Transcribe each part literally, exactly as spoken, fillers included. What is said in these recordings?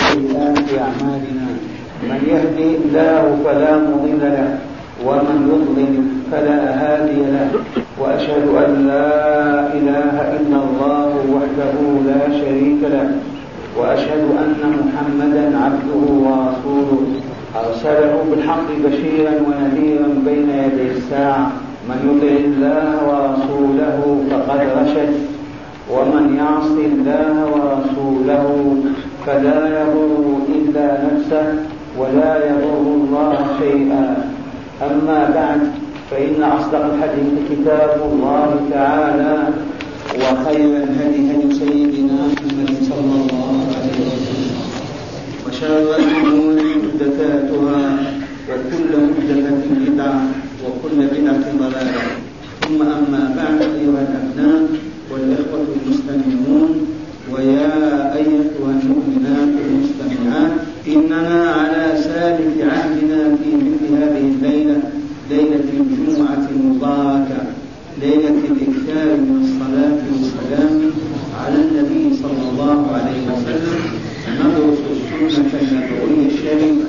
سيئات أعمالنا من يهدي الله فلا مضل له ومن يضلل فلا هادي له وأشهد أن لا إله إلا الله وحده لا شريك له وأشهد أن محمدا عبده ورسوله أرسله بالحق بشيرا ونذيرا بين يدي الساعة من يطع الله ورسوله فقد رشد ومن يعص الله ورسوله فلا يضر إلا نفسه ولا يضر الله شيئا. أما بعد فإن أصدق الحديث كتاب الله تعالى وخير الهدي هدي سيدنا محمد صلى الله عليه وسلم وشر الأمور محدثاتها وكل محدثة بدعة وكل بدعة ضلالة. ثم أما بعد أيها الأبناء والإخوة المستمعون ويا أيتها المؤمنات المستمعات، إننا على سالف عهدنا في مثل هذه الليلة، ليلة الجمعة المباركة، ليلة الإكثار من الصلاة والسلام على النبي صلى الله عليه وسلم، ندرس السنة النبوية الشريفة،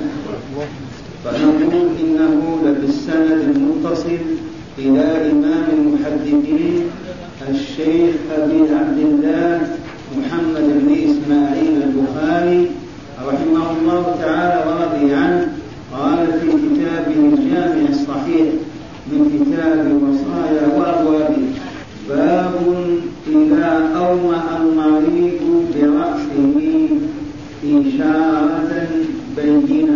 فنقول إنه لبالسند المتصل إلى إمام المحدثين الشيخ أبي عبد الله محمد بن إسماعيل البخاري رحمه الله تعالى ورضي عنه، قال في كتابه الجامع الصحيح من كتاب الوصايا وأبوابه: باب إذا أومأ المريض برأسه إشارة بينة.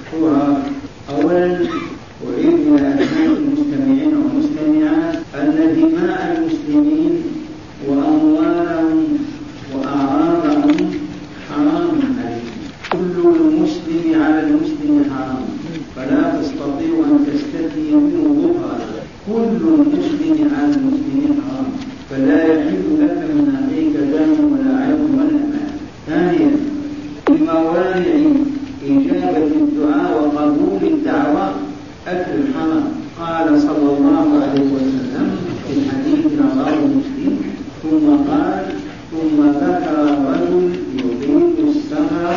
أولا أعيد إلى أبناء المستمعين والمستمعات أن دماء المسلمين وأموالهم وأعراضهم حرام عليهم. كل المسلم على المسلم حرام، فلا تستطيع أن تستثني منه ظهرا. كل المسلم على المسلم حرام، فلا يحل لك من أخيك دم ولا عيب ولا مال. ثانيا بموانع إجابة الدعاء وقبول الدعوة أكل الحرام. قال صلى الله عليه وسلم في الحديث رواه مسلم: ثم قال ثم ذكر رجل يطيل السفر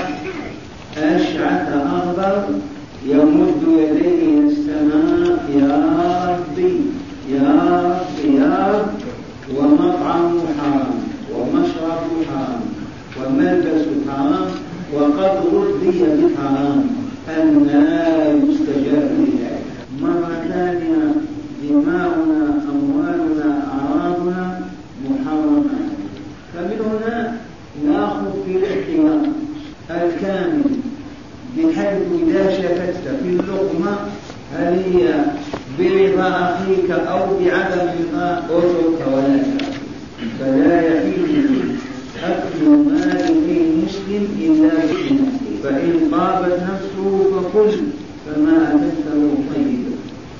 أشعث أغبر يمد يديه إلى السماء: يا ربي يا ربي يا رب، ومطعمه حرام ومشربه حرام وملبسه حرام وقد غذي بالحرام، أنى يستجاب لذلك. مرة ثانية دماؤنا أموالنا أعراضنا محرمة. فمن هنا نأخذ في الاحتياط الكامل، بحيث إذا شككت في اللقمة هل هي برضا أخيك أو بعدم رضا أترك ولا تأكل. فلا يحل أكل مال المسلم إلا بإذنه، فإن طابت نفسه فكل فما أتته طيبا،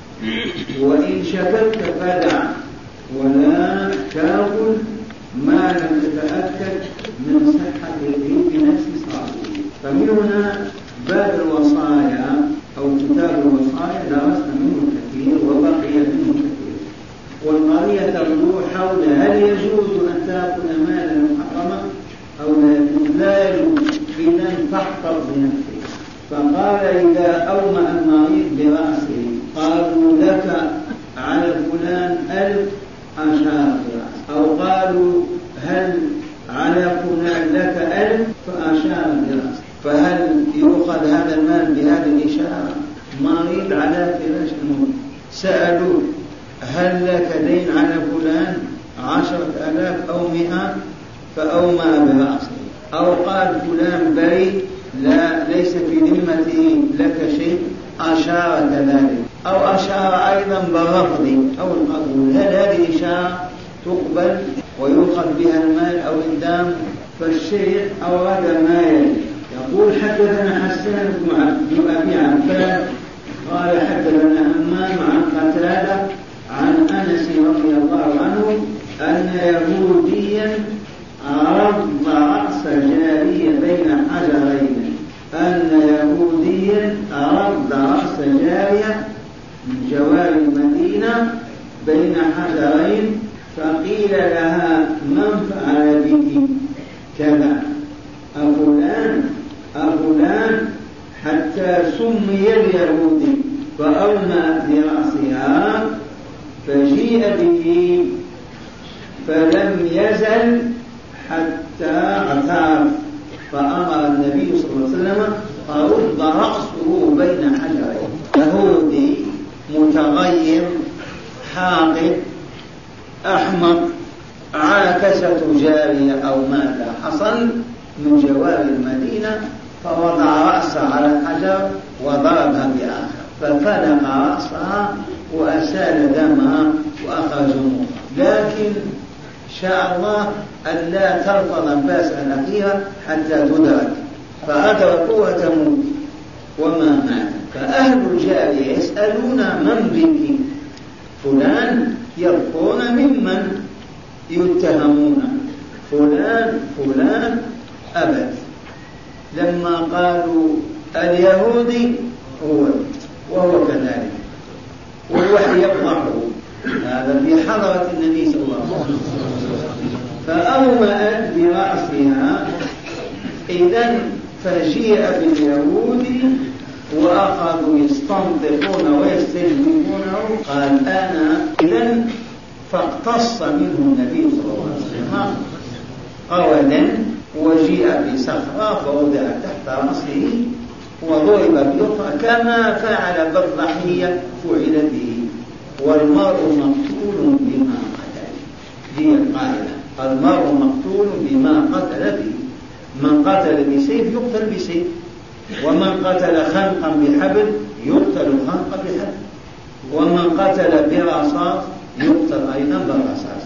وإن شككت فدع ولا تأكل ما لم تتأكد من صحة الريق بنفس صاحبه. فمن هنا باب الوصايا أو كتاب الوصايا درسنا منه كثير وبقي منه كثير، والقضية تدور حول هل يجوز أن تأكل مالا محرما أو لا يجوز. لا يجوز، إذا فاحفظ بنفسك. فقال إذا أومأ المريض برأسه، قالوا لك على فلان ألف أشار برأسه، أو قالوا هل على فلان لك ألف فأشار برأسه، فهل يؤخذ هذا المال بهذه الإشارة؟ مريض على فراش الموت، سألوا هل لك دين على فلان عشرة آلاف أو مئة، فأومأ برأسه، أو قال فلان بريء لا ليس في ذمته لك شيء، أشار كذلك، أو أشار أيضا بالرفض أو القبول. هل هذه إشارة تقبل ويؤخذ بها المال أو الدم؟ فالشيخ أورد ما يلي. يقول: حدثنا حسان بن أبي عفان قال حدثنا همام عن قتادة عن أنس رضي الله عنه أن يهوديا عرض رأس جارية بين حجرين، أن يهوديا عرض رأس جارية من جوار المدينة بين حجرين، فقيل لها: من فعل بك كذا؟ أفلان أفلان سمي اليهودي فأومأت برأسها فجيء به فلم يزل حتى اعترف، فأمر النبي صلى الله عليه وسلم فرد رأسه بين حجرين. يهودي متغير حاقد أحمق عاكسة جارية أو ماذا حصل من جوار المدينة، فوضع رأسه على الحجر وضربها بآخر ففلق رأسها وأسال دمها وأخرج موتها. لكن شاء الله أن لا ترفض أنفاسها الأخيرة حتى تدرك، فأدركوا وتموت وما مات. فأهل الجارية يسألون من بك؟ فلان، يبقون ممن يتهمون، فلان فلان أبد. لما قالوا اليهودي هو وهو كذلك والوحي يفضحه، هذا في حضرة النبي صلى الله عليه وسلم. فأومأت برأسها. إذن فجيء باليهود وأخذوا يستنطقون ويستجيبونه. قال أنا إذن فاقتص منه النبي صلى الله عليه وسلم قولا وجيء بصخرة فوضع تحت رأسه وضرب بأخرى كما فعل بالضحية فعل به. والمرء مقتول بما قتل، هي القاعدة، المرء مقتول بما قتل به. من قتل بسيف يقتل بسيف، ومن قتل خنقا بحبل يقتل خنقا بحبل، ومن قتل برصاص يقتل أيضا بالرصاص.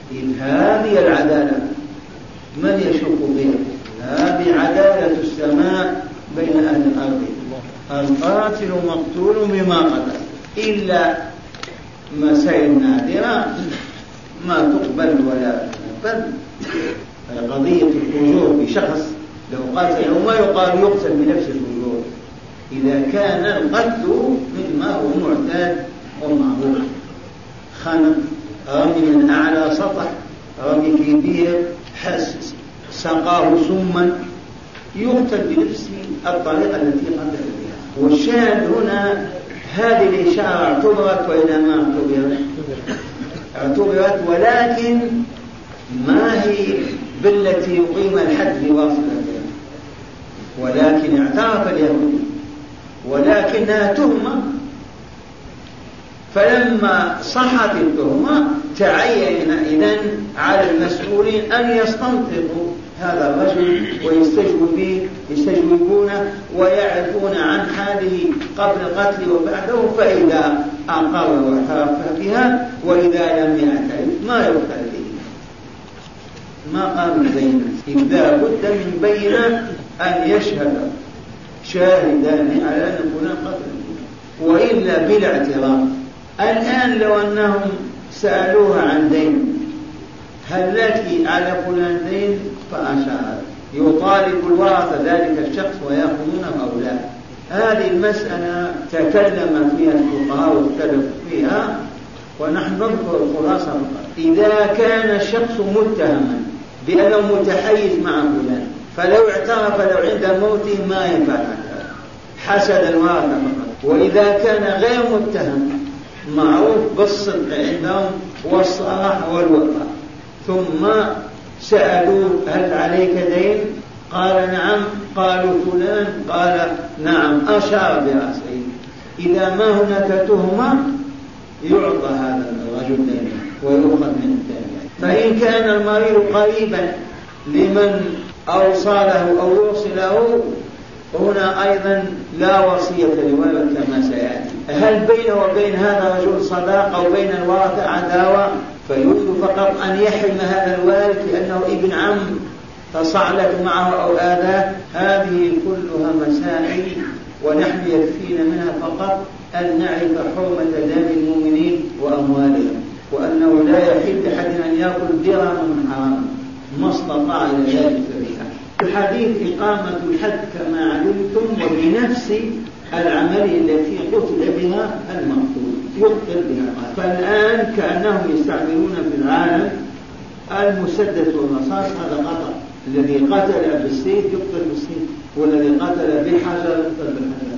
هذه العدالة من يشك بها؟ هذه عدالة السماء بين أهل الأرض. القاتل مقتول بما قتل، إلا مسائل نادرة ما تقبل ولا تقبل. قضية الفجور بشخص لو قاتل ما يقال يقتل بنفس الفجور إذا كان القتل مما هو معتاد ومعروف. خنق، رمي من أعلى سطح، رمي في بئر، حس سقاه سما، يقتل بنفس الطريقة التي قتل بها. والشاهد هنا هذه الإشارة اعتبرت وإذا ما اعتبرت اعتبرت ولكن ما هي بالتي يقيم الحد بواسطتها، ولكن اعترف اليهودي ولكنها تهمة. فلما صحت التهمة تعين إذن على المسؤولين أن يستنطقوا هذا الرجل ويستجوبونه ويعرفون عن حاله قبل القتل وبعده، فإذا أقر واعترف بها وإذا لم يعترف ما يقتل به. ما قام بينه إذا بد من بينة أن يشهد شاهدان على أن فلان قتل، وإلا بلا اعتراف. الآن لو أنهم سألوها عن دين، هل لك على فلان دين؟ فأشار، يطالب الورثة ذلك الشخص ويأخذونه أو لا. هذه المسألة تكلم فيها الفقهاء واختلفوا فيها، ونحن نذكر الخلاصة. إذا كان الشخص متهما بأنه متحيز مع فلان فلو اعترف لو عند موته ما ينفع حسد الورثة فقط. وإذا كان غير متهم معروف بالصدق عندهم والصراحة والوفاء، ثم سألوه هل عليك دين؟ قال نعم. قالوا فلان؟ قال نعم، أشار برأسه. إذا ما هناك تهمة يعطى هذا الرجل دين ويؤخذ من الدين. فإن كان المريض قريبا لمن أوصله أو يوصله هنا أيضا لا وصية لولد كما سيأتي. هل بينه وبين هذا الرجل صداقة أو بين الورثة عداوة؟ فيريد فقط أن يحرم هذا الوالد لأنه ابن عم تصعلك معه أو آذاه. هذه كلها مسائل ونحن يكفينا منها فقط أن نعرف حرمة دم المؤمنين وأموالهم، وأنه لا يحل لأحد أن يأكل درهما من حرام ما استطاع إلى ذلك بها. الحديث إقامة الحد كما علمتم وبنفس العملية التي قتل بها المقتول يقتل بها. فالآن كأنهم يستعملون في العالم المسدس والرصاص، هذا خطأ. الذي قتل بالسيف يقتل بالسيف، والذي قتل بالحجر يقتل بالحجر.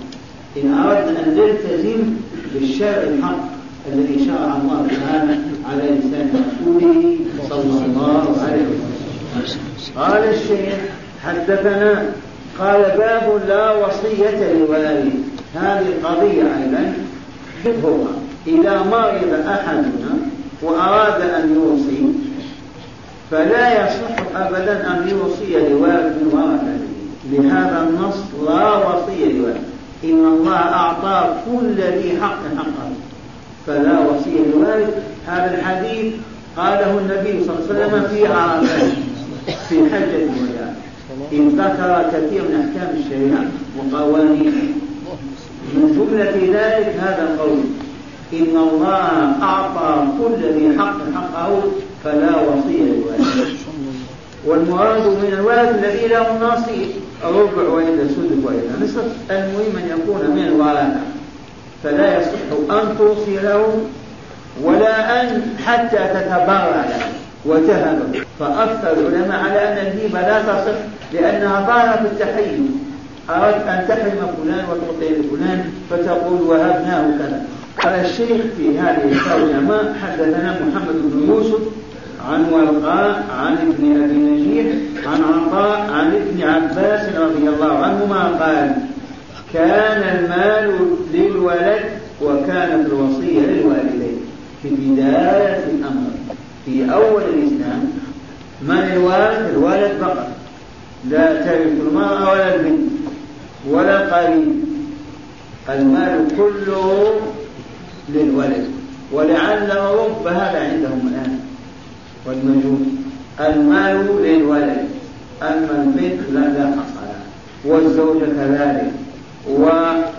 إن أردنا أن نلتزم بالشرع الحق الذي شرع الله تعالى على لسان رسوله صلى الله عليه وسلم. قال الشيخ حدثنا قال باب لا وصية لوالد. هذه القضية أيضا حفظها. إذا مرض أحدنا وأراد أن يوصي فلا يصح أبدا أن يوصي لوالد ورثته. لهذا النص لا وصية لوالد. إن الله أعطى كل ذي حق حقه فلا وصية لوالد. هذا الحديث قاله النبي صلى الله عليه وسلم في عرفات في حجة الوداع إذ ذكر كثير من أحكام الشريعة وقوانين. من جملة ذلك هذا القول إن الله أعطى كل ذي حق حقه فلا وصية لوالد. والمراد من الوالد الذي له نصيب ربع وإلا سدس وإلا نصف، المهم أن يكون من الورثة، فلا يصح أن توصي له ولا أن حتى تتبرع له وتهب. فأكثر العلماء على أن الهبة لا تصح لأنها ظاهرة التحريم. أردت أن تحرم فلان وتعطي لفلان فتقول وهبناه كذا. قال الشيخ في هذه الترجمة حدثنا محمد بن يوسف عن ورقاء عن ابن أبي نجيح عن عطاء عن ابن عباس رضي الله عنهما قال كان المال للولد وكانت الوصية للوالدين. في بداية الأمر في أول الإسلام من الوالد؟ الوالد فقط، لا ترث المرأة ولا البنت ولا القريب، المال كله للولد. ولعل رب هذا عندهم الآن والمجوس، المال للولد أما البنت لا لا حق لها، والزوجة كذلك. و...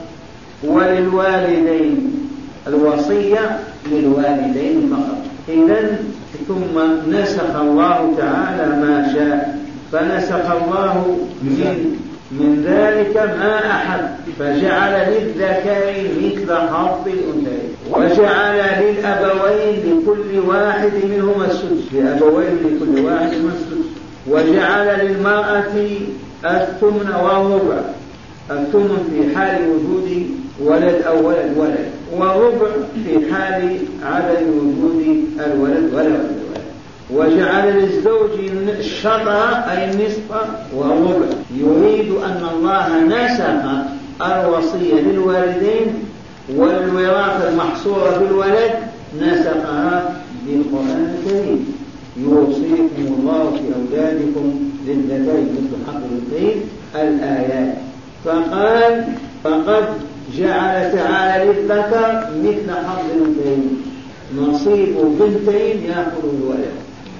وللوالدين الوصية للوالدين فقط. إذن ثم نسخ الله تعالى ما شاء، فنسخ الله من من ذلك ما أحب، فجعل للذكر مثل حظ الأنثيين، وجعل للأبوين لكل واحد منهما السدس، لأبوين لكل واحد منهما السدس، وجعل للمرأة الثمن والربع، الثمن في حال وجود ولد أو ولد ولد، والربع في حال عدم وجود الولد ولا ولد. وجعل للزوج الشطر أي النصف والربع. يريد أن الله نسخ الوصية للوالدين والوراثة المحصورة بالولد نسخها بالقرآن الكريم. يوصيكم الله في أولادكم للذكر مثل حظ الأنثيين الآيات. فقال فقد جعل تعالى للذكر مثل حظ الأنثيين، نصيب بنتين يأخذ الولد.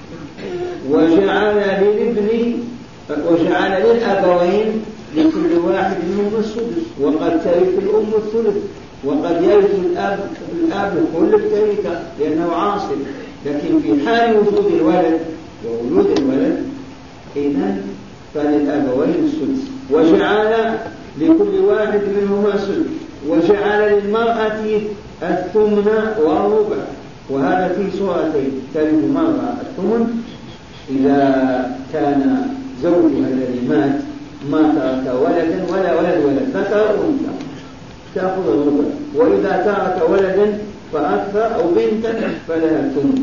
وجعل للابن وجعل للأبوين لكل واحد منهم السدس، وقد ترث الأم الثلث، وقد يرث الأب الأب كل التركة لأنه عاصب. لكن في حال وجود الولد وولود الولد إذن فللأبوين السدس. وجعل لكل واحد منهما السدس، وجعل للمرأة الثمن والربع. وهذا في سورتين، ترث المرأة الثمن إذا كان زوجها الذي مات ما ترك ولدا ولا ولد ولد ذكر أنثى تأخذ الربع، وإذا ترك ولدا فأكثر أو بنتا فلها الثمن.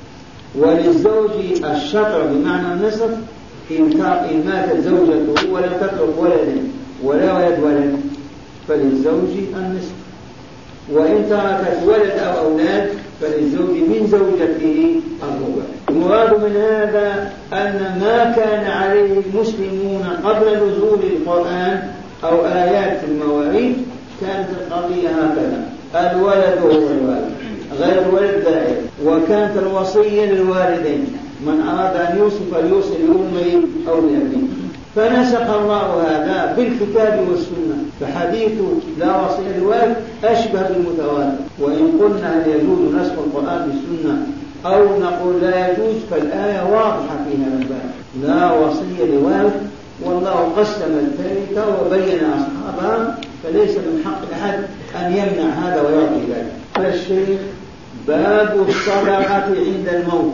وللزوج الشطر بمعنى النصف إن ماتت زوجته ولم تترك ولدا ولا ولد ولد فللزوج النصف، وإن تركت ولد أو أولاد فللزوج من زوجته الربع. المراد من هذا أن ما كان عليه المسلمون قبل نزول القرآن أو آيات المواعيد كانت القضية هكذا، الولد هو الوالد غير الولد دائر. وكانت الوصية للوالدين، من أراد أن يوصي فليوصي لأمه أو لأبيه. فنسخ الله هذا بالكتاب والسنة، فحديث لا وصية للوالد أشبه بالمتواتر. وإن قلنا هل يجوز نسخ القرآن بالسنة أو نقول لا يجوز، فالآية واضحة في هذا الباب، لا وصية للوالد، والله قسم التركة وبين أصحابها، فليس من حق أحد أن يمنع هذا ويعطي ذلك. فالشيخ باب الصدقة عند الموت.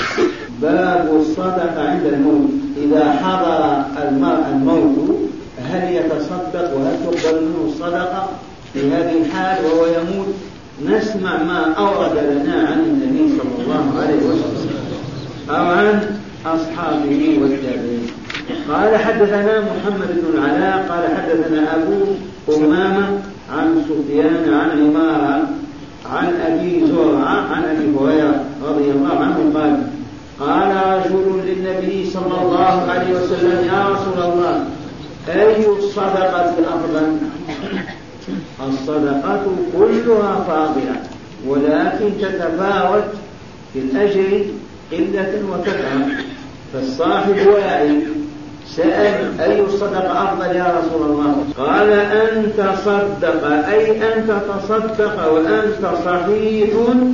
باب الصدقة عند الموت، إذا حضر الموت هل يتصدق وهل تقبل منه الصدقة في هذه الحال وهو يموت نسمع ما أورد لنا عن النبي صلى الله عليه وسلم أو عن أصحابه والتابعين. قال حدثنا محمد بن العلاء قال حدثنا أبو أمامة عن سفيان عن عمارة عن أبي زرعة عن أبي هريرة رضي الله عنه قال قال رجل للنبي صلى الله عليه وسلم يا رسول الله أي الصدقة أفضل؟ الصدقة كلها فاضلة ولكن تتفاوت في الأجر قلة وكثرة. فالصاحب واعي سأل أي الصدقة أفضل يا رسول الله؟ قال أن تصدق أي أن تتصدق وأنت صحيح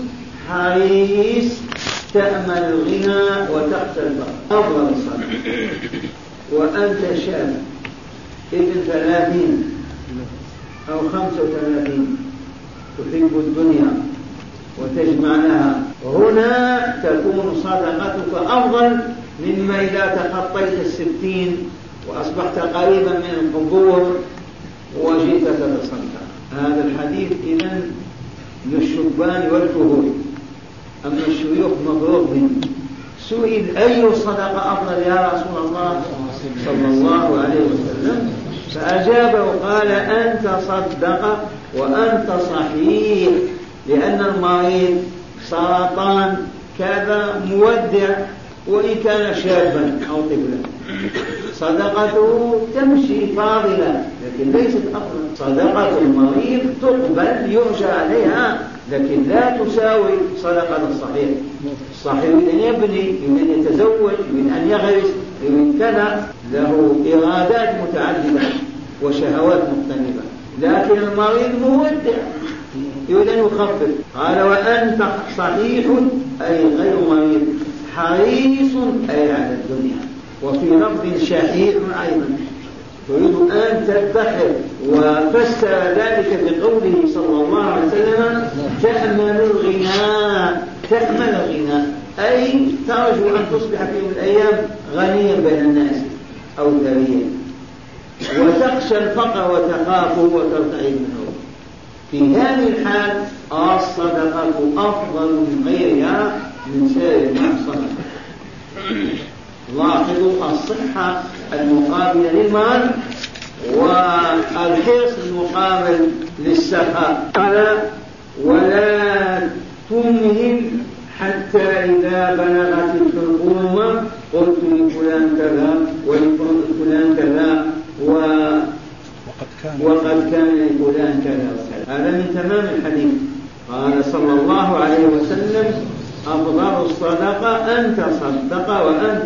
حريص تأمل الغنى وتخشى الفقر أفضل الصدقة. وأنت شاب ابن ثلاثين أو خمسة وثلاثين تحب الدنيا وتجمع لها هنا تكون صدقتك أفضل مما إذا تخطيت الستين وأصبحت قريبا من القبور وجئت تتصدق. هذا الحديث إذن للشبان والكهول. أما الشيوخ مضروب منه. سئل أي الصدقة أفضل يا رسول الله صلى الله عليه وسلم فأجاب وقال أن تصدق وأنت صحيح لأن المريض سرطان كذا مودع وإن كان شابا أو طفلا صدقته تمشي فاضلة لكن ليست أفضل. صدقة المريض تقبل يرجى عليها لكن لا تساوي صدقة الصحيح. الصحيح أن يبني من يتزوج من أن يغرس من كان له إرادات متعددة وشهوات مختلفة لكن المريض مودع يريد أن يخفف. قال وأنت صحيح أي غير مريض حريص أي على الدنيا. وفي لفظ شحيح أيضا تريد أن تدخر وفسر ذلك بقوله صلى الله عليه وسلم تأمل الغناء. تأمل الغناء أي ترجو أن تصبح في يوم من الأيام غنيا بين الناس أو ثريا وتخشى الفقر وتخافه وترتعد منه. في هذه الحال الصدقة أفضل من غيرها من سائر الصدقة. لاحظوا الصحة المقابلة للمال والحرص المقابل للسخاء. قال ولا تمهل حتى إذا بلغت الحكومة قلت لفلان كذا ولفلان كذا و وقد كان لفلان كذا. هذا من تمام الحديث. قال صلى الله عليه وسلم أفضل الصدقة أن تصدق وأنت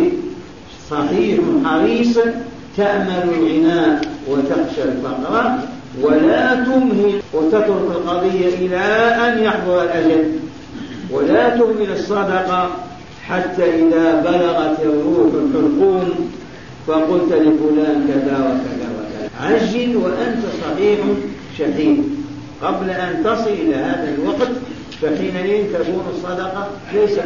صحيح حريص تأمل الغناء وتخشى الفقر ولا تمهل وتترك القضية إلى أن يحضر الأجل ولا تهمل الصدقة حتى إذا بلغت الروح الحلقوم فقلت لفلان كذا وكذا وكذا. عجل وأنت صحيح شهيد قبل أن تصل إلى هذا الوقت فحينئذ تكون الصدقة ليست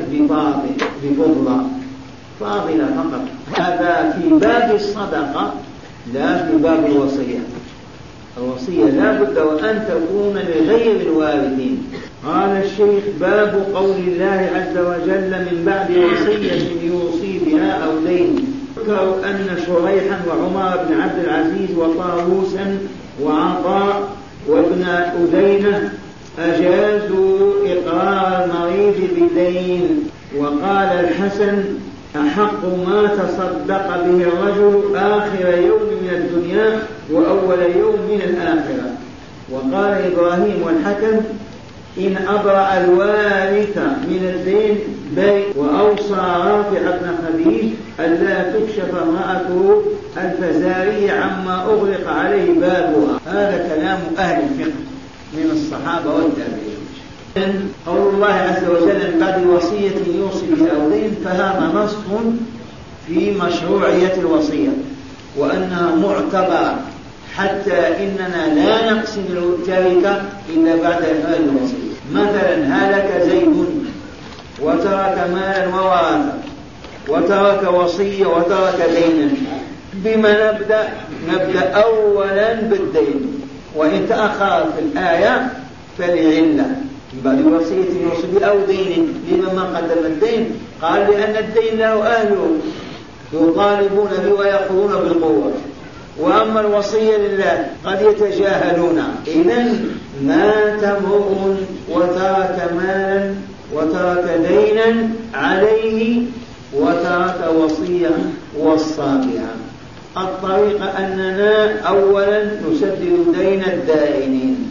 بفضلة فاضلة فقط. هذا في باب الصدقة لا في باب الوصية. الوصية لا بد وأن تكون لغير الوالدين. قال الشيخ باب قول الله عز وجل من بعد وصية يوصي بها أو دين. ذكروا أن شريحا وعمر بن عبد العزيز وطاووسا وعطاء وابن أذينة أجازوا إقرار المريض بدين. وقال الحسن أحق ما تصدق به الرجل آخر يوم من الدنيا وأول يوم من الآخرة. وقال إبراهيم والحكم إن أبرأ الوارث من الدين بيت. وأوصى رافع بن خديج ألا تكشف امرأته الفزارية عما أغلق عليه بابها. هذا كلام أهل الفقه من الصحابة والتابعين. قول الله عز وجل بعد وصية يوصي بها أو دين فهذا نص في مشروعية الوصية وأنها معتبرة حتى إننا لا نقسم التركة إلا بعد إخراج الوصية. مثلا هلك زيد وترك مالا وورثه وترك وصية وترك دينا. بما نبدأ؟ نبدأ أولا بالدين. وإن تأخر في الآية فلعلة بعد وصية يوصي أو دين لمن ما قدم الدين. قال لأن الدين له أهله يطالبون به ويأخذون بالقوة، وأما الوصية لله قد يتجاهلون. إذن مات امرؤ وترك مالا وترك دينا عليه وترك وصية وصى بها. الطريقة أننا أولا نسدد دين الدائنين،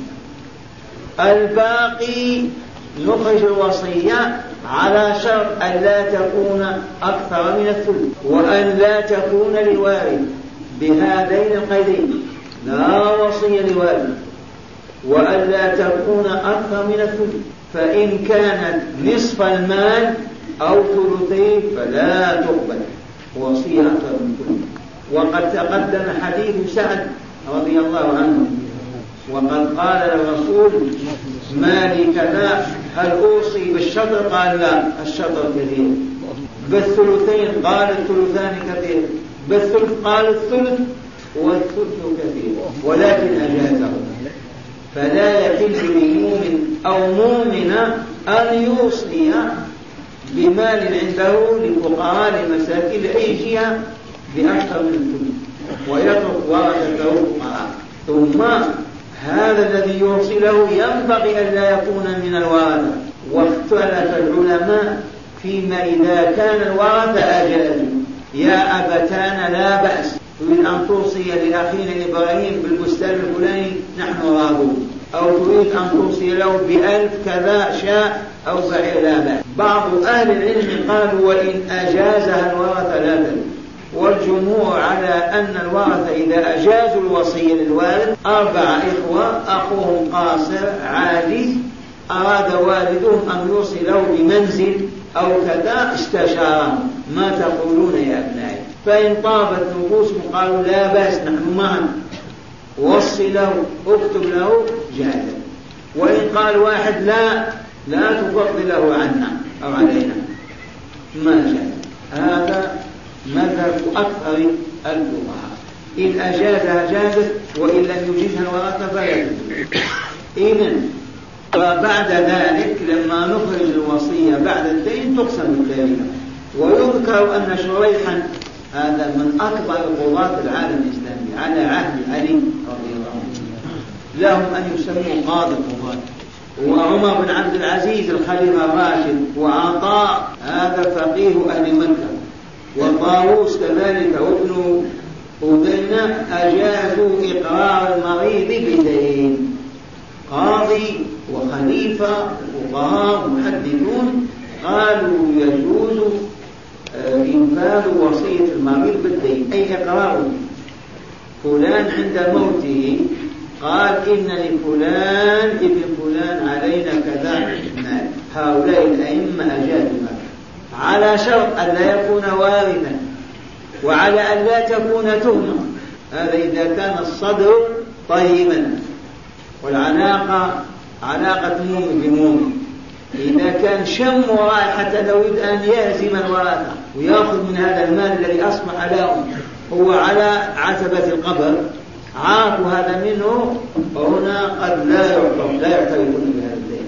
الباقي نخرج الوصية على شرط أن لا تكون أكثر من الثلث، وأن لا تكون لوارث بهذين القيدين، لا وصية لوارث، وأن لا تكون أكثر من الثلث. فإن كانت نصف المال أو ثلثيه فلا تقبل وصية أكثر من ثلث. وقد تقدم حديث سعد رضي الله عنه، وقد قال الرسول ما لي كذا هل أوصي بالشطر؟ قال لا، الشطر كثير. بالثلثين؟ قال الثلثان كثير. بالثلث؟ قال الثلث والثلث كثير، ولكن أجازه. فلا يحل لمؤمن أو مؤمنة أن يوصي بمال عنده لفقراء لمساكين لأي جهة بأكثر من الثلث، ويترك ورثته فقراء. ثم هذا الذي يوصي له ينبغي أن لا يكون من الورثة. واختلف العلماء فيما إذا كان الورثة أجازوا. يا أبتان لا بأس، تريد أن توصي لأخينا إبراهيم بالبستان الفلاني نحن راضون، أو تريد أن توصي له بألف كذا شاء أو بعير لا بأس. بعض أهل العلم قالوا وإن أجازها الورثة لا تجوز. والجمهور على أن الورثة إذا أجازوا الوصية للوالد أربع إخوة، أخوهم قاصر عاجز، أراد والدهم أن يوصي له بمنزل أو كذا، استشارهم ما تقولون يا أبنائي؟ فإن طابت نفوسهم قالوا لا بأس نحن معا، وصي له اكتب له جاهزا. وإن قال واحد لا لا تفضله عنا أو علينا ما جاز. هذا مذهب أكثر الفقهاء. إن أجازها جازت، وإن لم يجيزها الورثة فلا يجوز. إذن وبعد ذلك لما نخرج الوصية بعد الدين تقسم الكلمة. ويذكر أن شريحا هذا من أكبر قضاة العالم الإسلامي على عهد علي رضي الله عنه، لهم أن يسموا قاضي القضاة، وعمر بن عبد العزيز الخليفة الراشد، وعطاء هذا فقيه أهل مكة، وطاووس كذلك، وابن أذينة أجازوا إقرار المريض بدين. قاضي وخليفة وفقهاء محدثون قالوا يجوز إنفاذ وصية المريض بالدين، أي إقراره. فلان عند موته قال إن لفلان ابن فلان علينا كذا مال. هؤلاء الأئمة أجازوا على شرط أن لا يكون وارثا، وعلى أن لا تكون تهمة. هذا إذا كان الصدر طيبا والعلاقة علاقة مؤمن بمؤمن. إذا كان شم ورائحة لو يريد أن يهزم الورثة ويأخذ من هذا المال الذي أصبح لهم هو على عتبة القبر، عاقوا هذا منه، وهنا قد لا يعطون لا يعترفون بهذا الدين.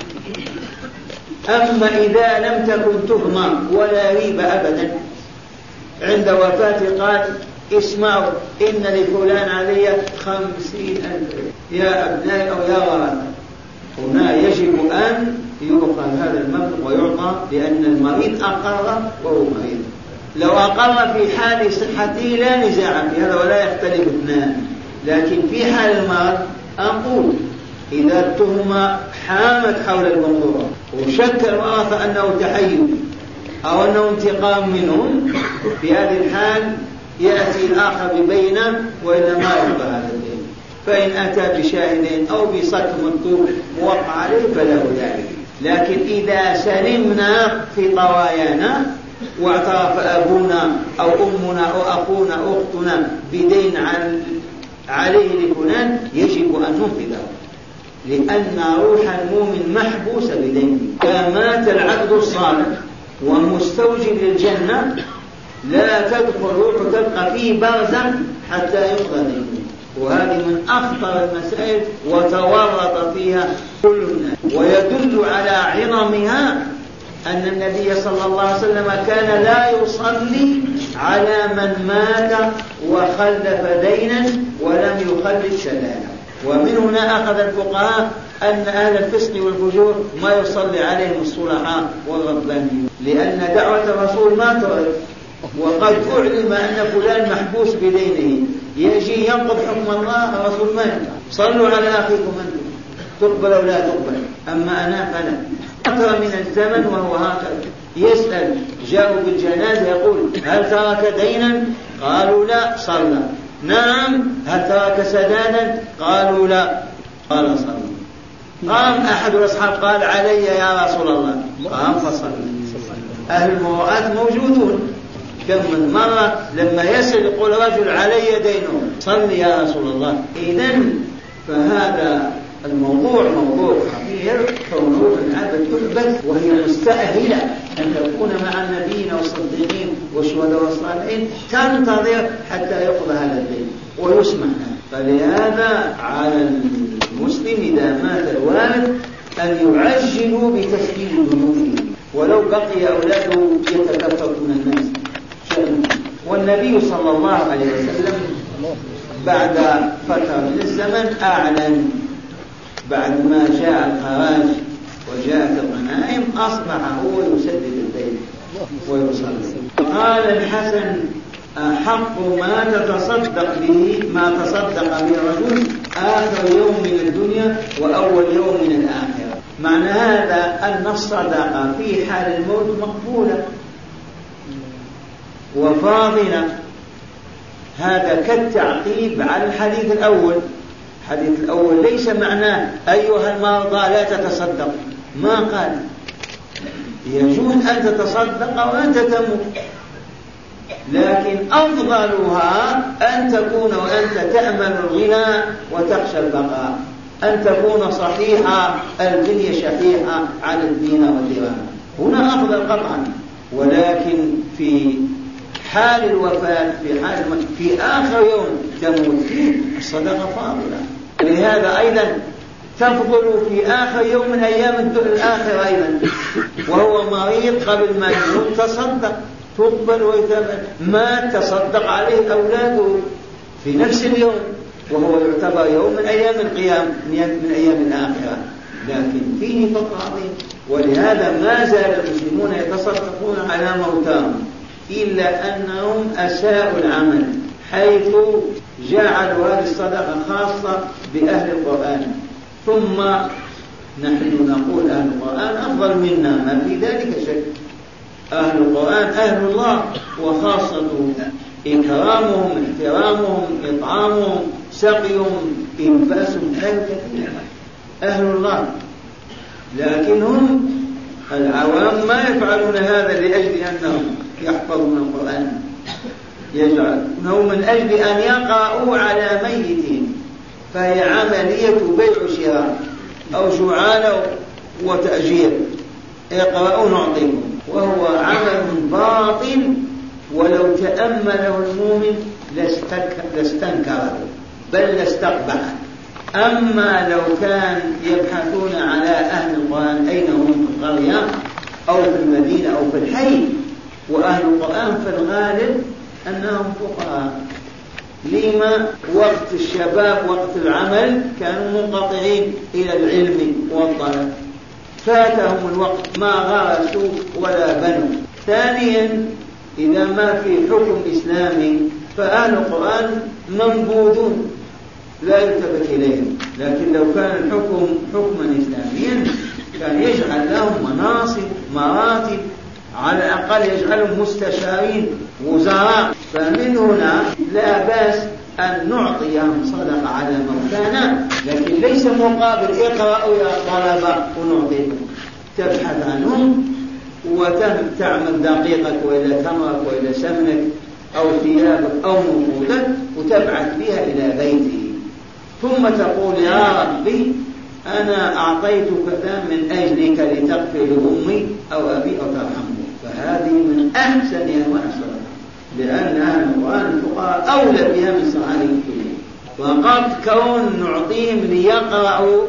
أما إذا لم تكن تهمة ولا ريب أبدا، عند وفاة قال اسمعوا إن لفلان علي خمسين ألف يا أبنائي أو يا ورثة، هنا يجب أن يؤخذ هذا المبلغ ويعطى، لأن المريض أقر وهو مريض. لو أقر في حال صحته لا نزاع في هذا ولا يختلف اثنان، لكن في حال المرض أقول إذا التهمة حامت حول الموضوع وشك الورثة أنه تحيز أو أنه انتقام منهم، في هذه الحال يأتي الآخر ببينة وإلا ما يرضى هذا الدين. فإن أتى بشاهدين أو بصك مكتوب موقع عليه فله ذلك. لكن إذا سلمنا في طوايانا واعترف أبونا أو أمنا أو أخونا أو أختنا بدين عليه لفلان يجب أن ننفذه، لأن روح المؤمن محبوسة بدينه. كمات العبد الصالح ومستوجب للجنة لا تدخل روح تبقى فيه برزا حتى يقضى دينه. وهذه من أخطر المسائل وتورط فيها كل الناس. ويدل على عظمها أن النبي صلى الله عليه وسلم كان لا يصلي على من مات وخلف دينا ولم يخلف شلالا. ومن هنا أخذ الفقهاء أن أهل الفسق والفجور ما يصلي عليهم الصلحاء والربانيون، لأن دعوة الرسول ما تعرف، وقد أعلم أن فلان محبوس بدينه، يجي ينقض حكم الله الرسول ما ينفع. صلوا على أخيكم أنتم تقبل أو لا تقبل، أما أنا فلا. أكثر من الزمن وهو هكذا يسأل، جاءوا بالجنازة يقول هل ترك دينا؟ قالوا لا، صلى. نعم. هل ترك سدادا؟ قالوا لا، قال صلى. قام أحد الأصحاب قال علي يا رسول الله، قام فصلى. أهل المروءات موجودون، كم من مرة لما يسأل يقول رجل علي دينه، صل يا رسول الله. إذن فهذا الموضوع موضوع خطير، كونه العادة تحبس وهي مستأهلة أن تكون مع النبيين والصديقين والشهداء والصالحين، تنتظر حتى يقضى هذا الدين ويسمح له. فلهذا على المسلم إذا مات الوالد أن يعجلوا بتسكين ذنوبه، ولو بقي أولاده يتكففون الناس. والنبي صلى الله عليه وسلم بعد فترة من الزمن أعلن، بعد ما جاء الخراج وجاءت الغنائم أصبح هو يسدد الدين ويصلي. قال الحسن أحق ما تتصدق به ما تصدق به الرجل آخر يوم من الدنيا وأول يوم من الآخرة. معنى هذا أن الصدقة في حال الموت مقبولة وفاضلة. هذا كالتعقيب على الحديث الأول. الحديث الأول ليس معناه أيها المرضى لا تتصدق، ما قال يجوز أن تتصدق وأنت تموت، لكن أفضلها أن تكون وأنت تأمل الغنى وتخشى البقاء، أن تكون صحيحة البنية شحيحة على الدين والديوان، هنا أفضل قطعا. ولكن في حال الوفاة في حال في آخر يوم تموت فيه الصدقة فاضلة. لهذا أيضا تفضل في آخر يوم من أيام الآخرة أيضا، وهو مريض قبل ما يموت تصدق، تقبل ويتبع. ما تصدق عليه أولاده في نفس اليوم، وهو يعتبر يوم من أيام القيام من أيام الآخرة، لكن فيه فضل عظيم. ولهذا ما زال المسلمون يتصدقون على موتاهم، إلا أنهم أساءوا العمل حيث جعلوا هذه الصدقة خاصة بأهل القرآن. ثم نحن نقول أهل القرآن أفضل منا، ما في ذلك شك. أهل القرآن أهل الله وخاصته، إكرامهم احترامهم إطعامهم سقيهم إنفاسهم خير كثير، أهل الله. لكنهم العوام ما يفعلون هذا لأجل أنهم يحفظون القرآن، يجعلونه من أجل أن يقرأوا على ميتهم، فهي عملية بيع شراء أو جعالة وتأجير، اقرأوا نعطيكم، وهو عمل باطل. ولو تأمله المؤمن لاستنكره بل لاستقبحه. أما لو كان يبحثون على أهل القرآن أين هم في القرية أو في المدينة أو في الحي، وأهل القرآن في الغالب أنهم فقراء، لما وقت الشباب وقت العمل كانوا منقطعين إلى العلم والطلب، فاتهم الوقت ما غرسوا ولا بنوا. ثانيا إذا ما في حكم إسلامي فأهل القرآن منبوذون لا يلتفت إليهم، لكن لو كان الحكم حكما إسلاميا كان يجعل لهم مناصب مراتب، على الأقل يجعلهم مستشارين وزراء. فمن هنا لا بأس أن نعطيهم صدقة على موتانا، لكن ليس مقابل اقرأوا يا طلبة ونعطيكم، تبحث عنهم وتعمل دقيقك وإلى تمرك وإلى سمنك أو ثيابك أو نقودك وتبعث بها إلى بيته، ثم تقول يا ربي أنا أعطيتك كذا من أجلك لتغفر لأمي أو أبي أو ترحمه. فهذه من أحسن أنواع الصدقة، لأن أهل القرآن الفقراء أولى بها من صالحين كلهم. وقد كون نعطيهم ليقرأوا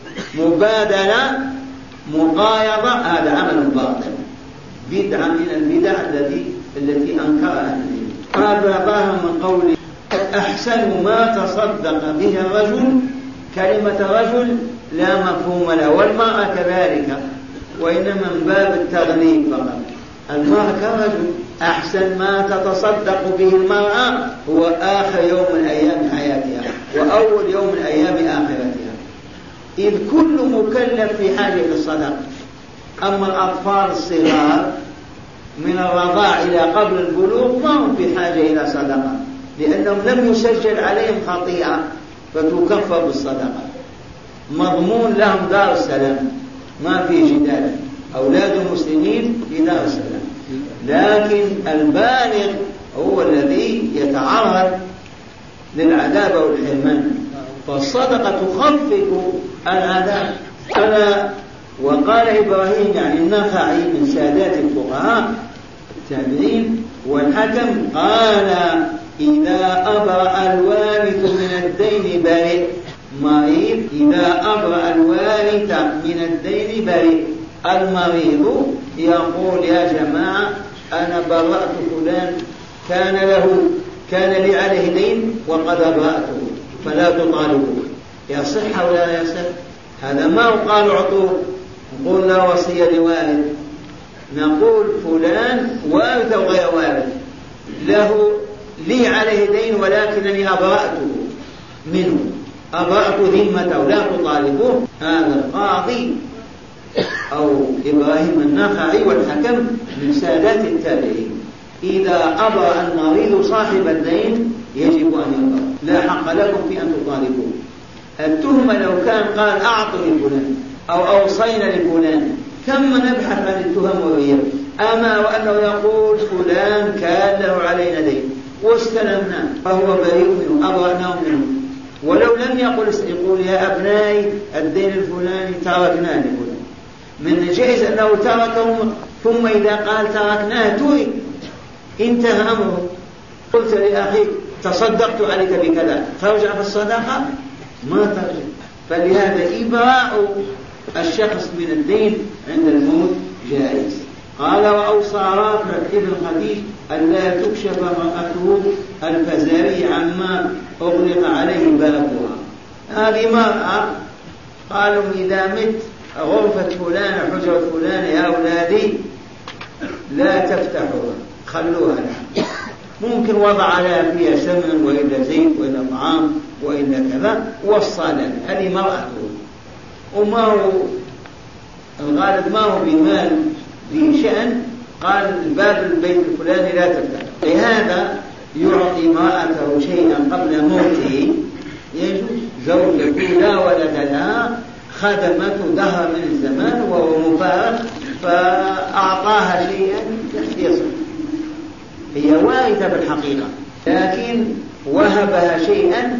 مبادلة مقايضة، هذا عمل باطل، بدعة من البدع التي التي أنكرها العلم. هذا ظاهر من قوله أحسن ما تصدق به الرجل، كلمة رجل لا مفهوم له، والمرأة كذلك، وإنما من باب التغليب فقط. المرأة كرجل، أحسن ما تتصدق به المرأة هو آخر يوم من أيام حياتها وأول يوم من أيام آخرتها، إذ كل مكلف في حاجة للصدقة. أما الأطفال الصغار من الرضاع إلى قبل البلوغ ما هم في حاجة إلى صدقة، لأنهم لم يسجل عليهم خطيئة فتكفر بالصدقة، مضمون لهم دار السلام، ما في جدال، أولاد المسلمين في دار السلام. لكن البالغ هو الذي يتعرض للعذاب والحرمان، فالصدقة تخفف العذاب. أنا وقال إبراهيم يعني النخعي من سادات الفقهاء التابعين والحكم قال إذا أبرأ الوارث من الدين برئ، مريض إذا أبرأ الوارث من الدين برئ. المريض يقول يا جماعة أنا برأت فلان كان له كان لي عليه دين وقد أبرأته فلا تطالبوه، يصح أو لا يصح؟ هذا ما قال عطوه، نقول لا وصية لوارث، نقول فلان وارث أو غير وارث له لي عليه دين ولكنني أبرأته منه، أبرأت ذمته لا تطالبوه. هذا القاضي أو إبراهيم النخعي والحكم من سادات التابعين، إذا أبرأ المريض صاحب الدين يجب أن يبرأ، لا حق لكم في أن تطالبوه. التهمة لو كان قال أعطني فلان أو أوصينا لفلان، كم نبحث عن التهم وغيره. أما وأنه يقول فلان كان له علينا دين واستلمنا فهو بريء منه أبرأناه منه، ولو لم يقل يقول يا أبنائي الدين الفلاني تركناه لفلان، من الجائز أنه تركه ثم إذا قال تركناه ترك انتهى أمره. قلت لأخيك تصدقت عليك بكذا ترجع في الصدقة؟ ما ترجع. فلهذا إبراء الشخص من الدين عند الموت جائز. قال وأوصى رافع ابن خديج أن لا تكشف امرأته الفزاري عما أغلق عليه بابها. هذه مرأة قالوا إذا مت غرفة فلان حجرة فلان يا أولادي لا تفتحوها خلوها لها، ممكن وضع لها فيها سمن وإلا زيت وإلا طعام وإلا كذا وصى لها، هذه مرأته. وما هو الغالب ما هو بمال ذي شأن، قال الباب البيت الفلاني لا تفتح، لهذا يعطي امرأته شيئا قبل موته يجوز. زوجته لا ولد لها خدمته دهر من الزمان وهو مفارق فأعطاها شيئا يصل، هي وارثة بالحقيقة لكن وهبها شيئا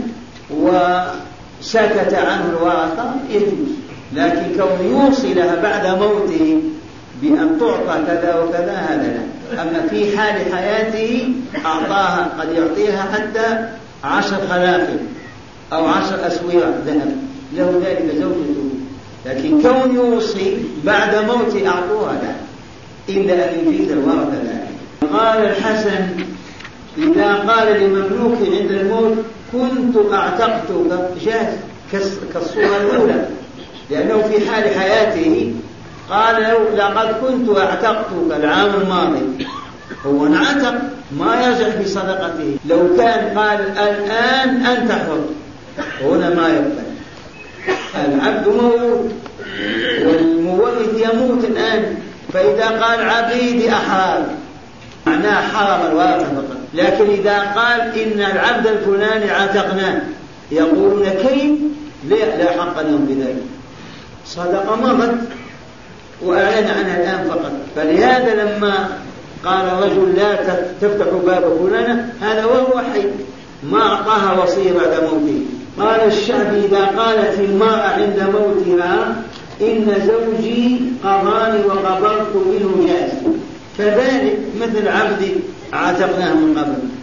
وسكت عنه الورثة يجوز. لكن كون يوصي لها بعد موته بأن تعطى كذا وكذا هذا لا. أما في حال حياته أعطاها، قد يعطيها حتى عشر خلافل أو عشر أسويرة ذهب له ذلك زوجته، لكن كون يوصي بعد موته أعطوها لا، إلا أن يجيز الورثة ذلك. قال الحسن إذا قال لمملوك عند الموت كنت أعتقتك جاز كالصورة الأولى، لأنه في حال حياته قال له لقد كنت أعتقتك العام الماضي، هو انعتق ما يرجع في صدقته. لو كان قال الآن أنت حر هنا ما يقبل، العبد موت والمورث يموت الآن، فإذا قال عبيدي أحرار معناه حرم الورثة فقط. لكن إذا قال إن العبد الفلاني عتقناه يقولون كيف؟ لا, لا حق لهم بذلك، صدقة مضت وأعلن عنها الآن فقط. فلهذا لما قال الرجل لا تفتح باب فلانة هذا وهو حي ما أعطاها وصية بعد موته. قال الشعبي إذا قالت المرأة عند موتها إن زوجي قضاني وقبضت منه جائز، كذلك مثل عبدي عتقناه من قبل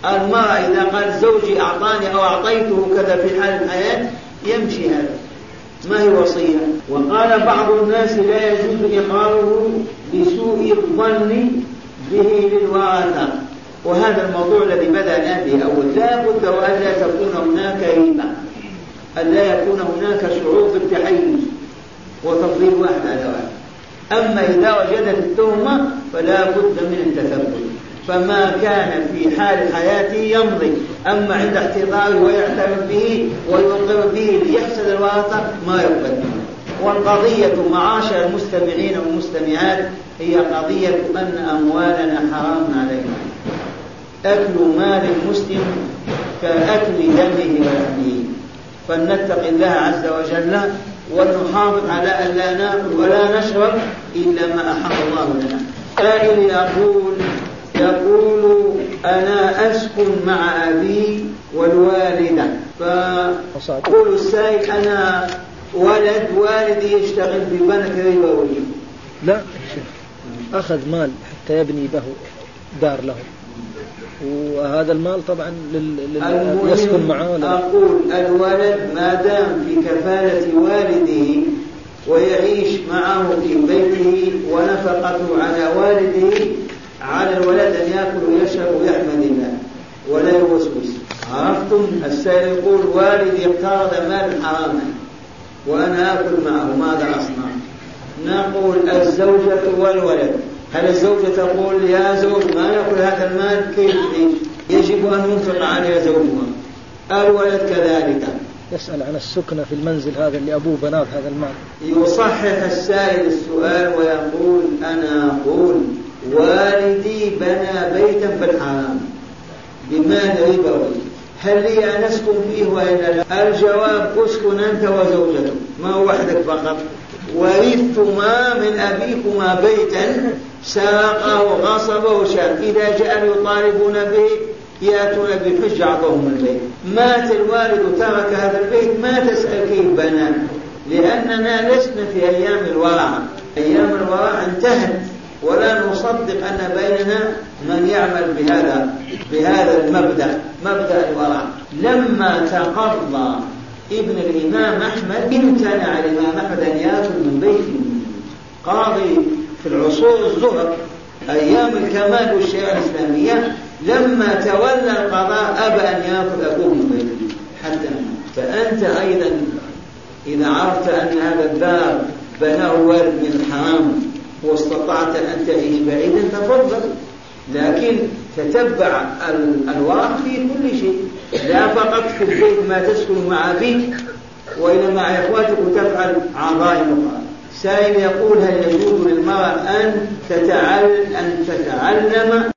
المرأة إذا قال زوجي أعطاني أو أعطيته كذا في حال الحياة يمشي هذا، ما هي وصية. وقال بعض الناس لا يجوز إقراره لسوء الظن به للورثة، وهذا الموضوع الذي بدأ الآن به أول. لا بد وأن لا تكون هناك ريبة، أن لا يكون هناك شعور بالتحيز وتفضيل واحد على واحد. أما إذا وجدت التهمة فلا بد من التثبت، فما كان في حال حياته يمضي، أما عند احتضاره ويعترف به ويقر به ليحسد الورثة ما يقبل. والقضية معاشر المستمعين والمستمعات هي قضية أن أموالنا حرام علينا. أكل مال المسلم كأكل دمه ولحمه، فلنتق الله عز وجل ونحافظ على أن لا نأكل ولا نشرب إلا ما أحب الله لنا. سائل يقول يقول أنا أسكن مع أبي والوالدة، فقول السائل أنا ولد والدي يشتغل في بنك ربوي. لا أخذ مال حتى يبني به دار له، وهذا المال طبعا لل... يسكن معه. أقول الولد ما دام في كفالة والده ويعيش معه في بيته ونفقته على والده، على الولد أن يأكل ويشرب ويحمد الله ولا يوسوس. عرفتم؟ السائل يقول والدي اقترض مال حراما وأنا أكل معه، ماذا أصنع؟ نقول الزوجة والولد. هل الزوجة تقول يا زوج ما نأكل هذا المال كيف يجب أن ينفق على زوجها؟ الولد كذلك. يسأل عن السكنة في المنزل هذا اللي أبوه بناه هذا المال. يصحح السائل السؤال ويقول أنا أقول والدي بنى بيتا بالحرام بمال ربوي، هل لي أن أسكن فيه وإلا لا؟ الجواب اسكن أنت وزوجتك، ما هو وحدك فقط. ورثتما من أبيكما بيتا سرقه وغصبه وشاب، إذا جاء يطالبون به يأتون بحج عطوهم البيت. مات الوالد وترك هذا البيت ما تسأل كيف بناه، لأننا لسنا في أيام الورع، أيام الورع انتهت، ولا نصدق أن بيننا من يعمل بهذا بهذا المبدأ، مبدأ الورع. لما تقضى ابن الإمام أحمد امتنع الإمام أحمد أن يأكل من بيت قاضي في العصور الزهر أيام الكمال والشريعة الإسلامية، لما تولى القضاء أبى أن يأكل أبوه من بيته حتى. فأنت أيضا إذا عرفت أن هذا الدار بناه والد من الحرام واستطعت أن تعيش بعيدا تفضل، لكن تتبع الورع في كل شيء، لا فقط في البيت ما تسكن مع أبيك وإلا مع إخواتك وتفعل عظائم أخرى. سائل يقول هل يجوز للمرأة أن تتعلم أن تتعلم